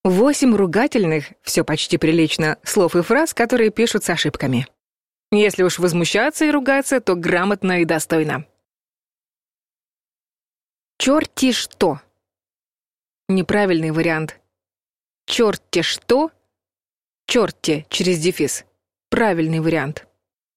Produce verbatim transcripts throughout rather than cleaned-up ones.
Восемь ругательных, все почти прилично, слов и фраз, которые пишут с ошибками. Если уж возмущаться и ругаться, то грамотно и достойно. Чёрти что. Неправильный вариант. Чёрти что. Чёрти через дефис. Правильный вариант.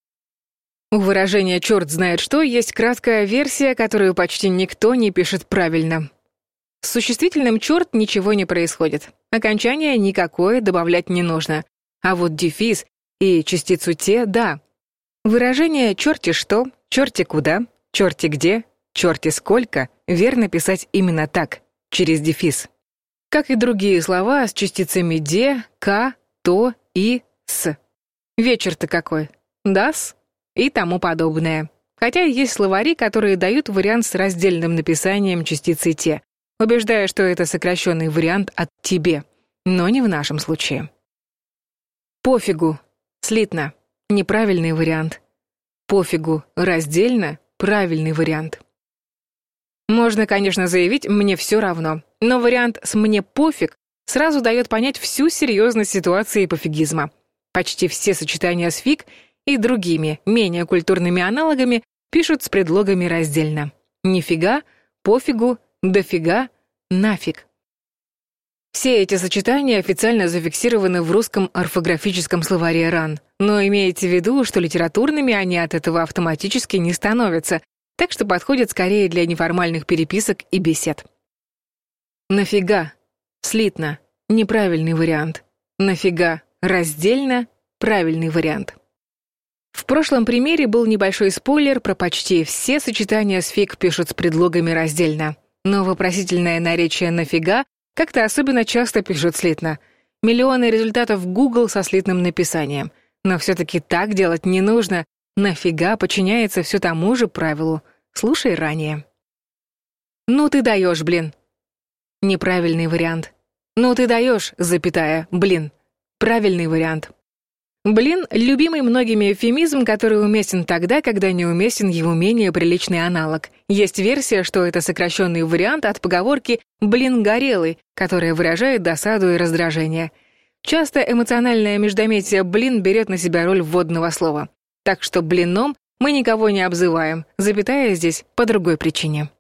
У выражения «чёрт знает что» есть краткая версия, которую почти никто не пишет правильно. С существительным «чёрт» ничего не происходит. Окончание никакое добавлять не нужно. А вот дефис и частицу «те» — да. Выражение «чёрти что», «чёрти куда», «чёрти где», «чёрти сколько» верно писать именно так, через дефис. Как и другие слова с частицами «де», «ка», «то» и «с». Вечер-то какой? «Дас» и тому подобное. Хотя есть словари, которые дают вариант с раздельным написанием частицы «те», убеждая, что это сокращенный вариант от «тебе», но не в нашем случае. Пофигу, слитно, неправильный вариант. Пофигу, раздельно, правильный вариант. Можно, конечно, заявить «мне все равно», но вариант с «мне пофиг» сразу дает понять всю серьезность ситуации пофигизма. Почти все сочетания с «фиг» и другими, менее культурными аналогами пишут с предлогами раздельно. Нифига, пофигу, дофига, нафиг. Все эти сочетания официально зафиксированы в русском орфографическом словаре РАН, но имейте в виду, что литературными они от этого автоматически не становятся, так что подходят скорее для неформальных переписок и бесед. Нафига, слитно, неправильный вариант. Нафига, раздельно, правильный вариант. В прошлом примере был небольшой спойлер про почти все сочетания с «фиг» пишут с предлогами раздельно. Но вопросительное наречие «нафига» как-то особенно часто пишут слитно. Миллионы результатов Google со слитным написанием. Но все-таки так делать не нужно. «Нафига» подчиняется все тому же правилу. Слушай ранее. «Ну ты даешь, блин». Неправильный вариант. «Ну ты даешь, запятая, блин». Правильный вариант. Блин — любимый многими эвфемизм, который уместен тогда, когда неуместен его менее приличный аналог. Есть версия, что это сокращенный вариант от поговорки «блин горелый», которая выражает досаду и раздражение. Часто эмоциональное междометие «блин» берет на себя роль вводного слова. Так что блином мы никого не обзываем, запятая здесь по другой причине.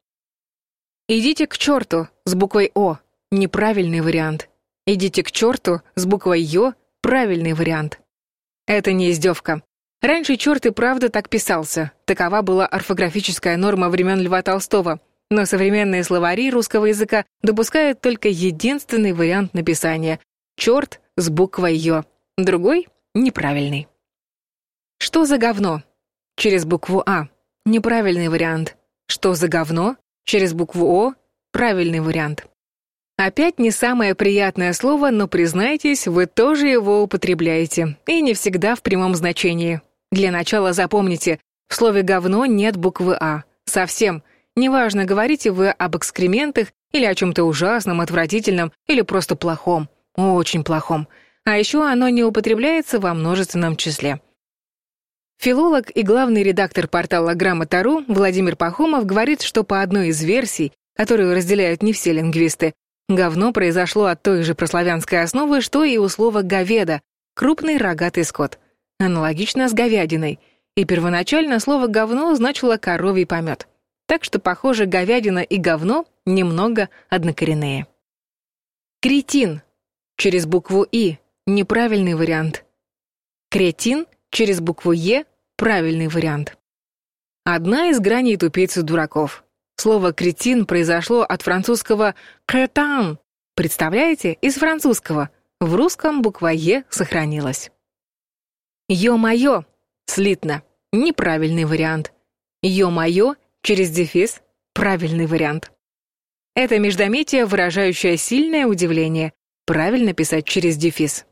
«Идите к черту» с буквой «о» — неправильный вариант. «Идите к черту» с буквой «ё» — правильный вариант. Это не издевка. Раньше черт и правда так писался. Такова была орфографическая норма времен Льва Толстого. Но современные словари русского языка допускают только единственный вариант написания — черт с буквой «ё». Другой — неправильный. Что за говно? Через букву «а». Неправильный вариант. Что за говно? Через букву «о». Правильный вариант. Опять не самое приятное слово, но, признайтесь, вы тоже его употребляете. И не всегда в прямом значении. Для начала запомните, в слове «говно» нет буквы «а». Совсем. Неважно, говорите вы об экскрементах или о чем-то ужасном, отвратительном или просто плохом. Очень плохом. А еще оно не употребляется во множественном числе. Филолог и главный редактор портала Грамота точка ру Владимир Пахомов говорит, что по одной из версий, которую разделяют не все лингвисты, говно произошло от той же прославянской основы, что и у слова «говеда» — крупный рогатый скот. Аналогично с говядиной. И первоначально слово «говно» значило «коровий помет». Так что, похоже, говядина и говно немного однокоренные. Кретин. Через букву «и» — неправильный вариант. Кретин через букву «е» — правильный вариант. Одна из граней тупицы дураков. Слово «кретин» произошло от французского «crétin». Представляете? Из французского. В русском буква «е» сохранилась. «Ё-моё» слитно. Неправильный вариант. «Ё-моё» через дефис — правильный вариант. Это междометие, выражающее сильное удивление. Правильно писать через дефис.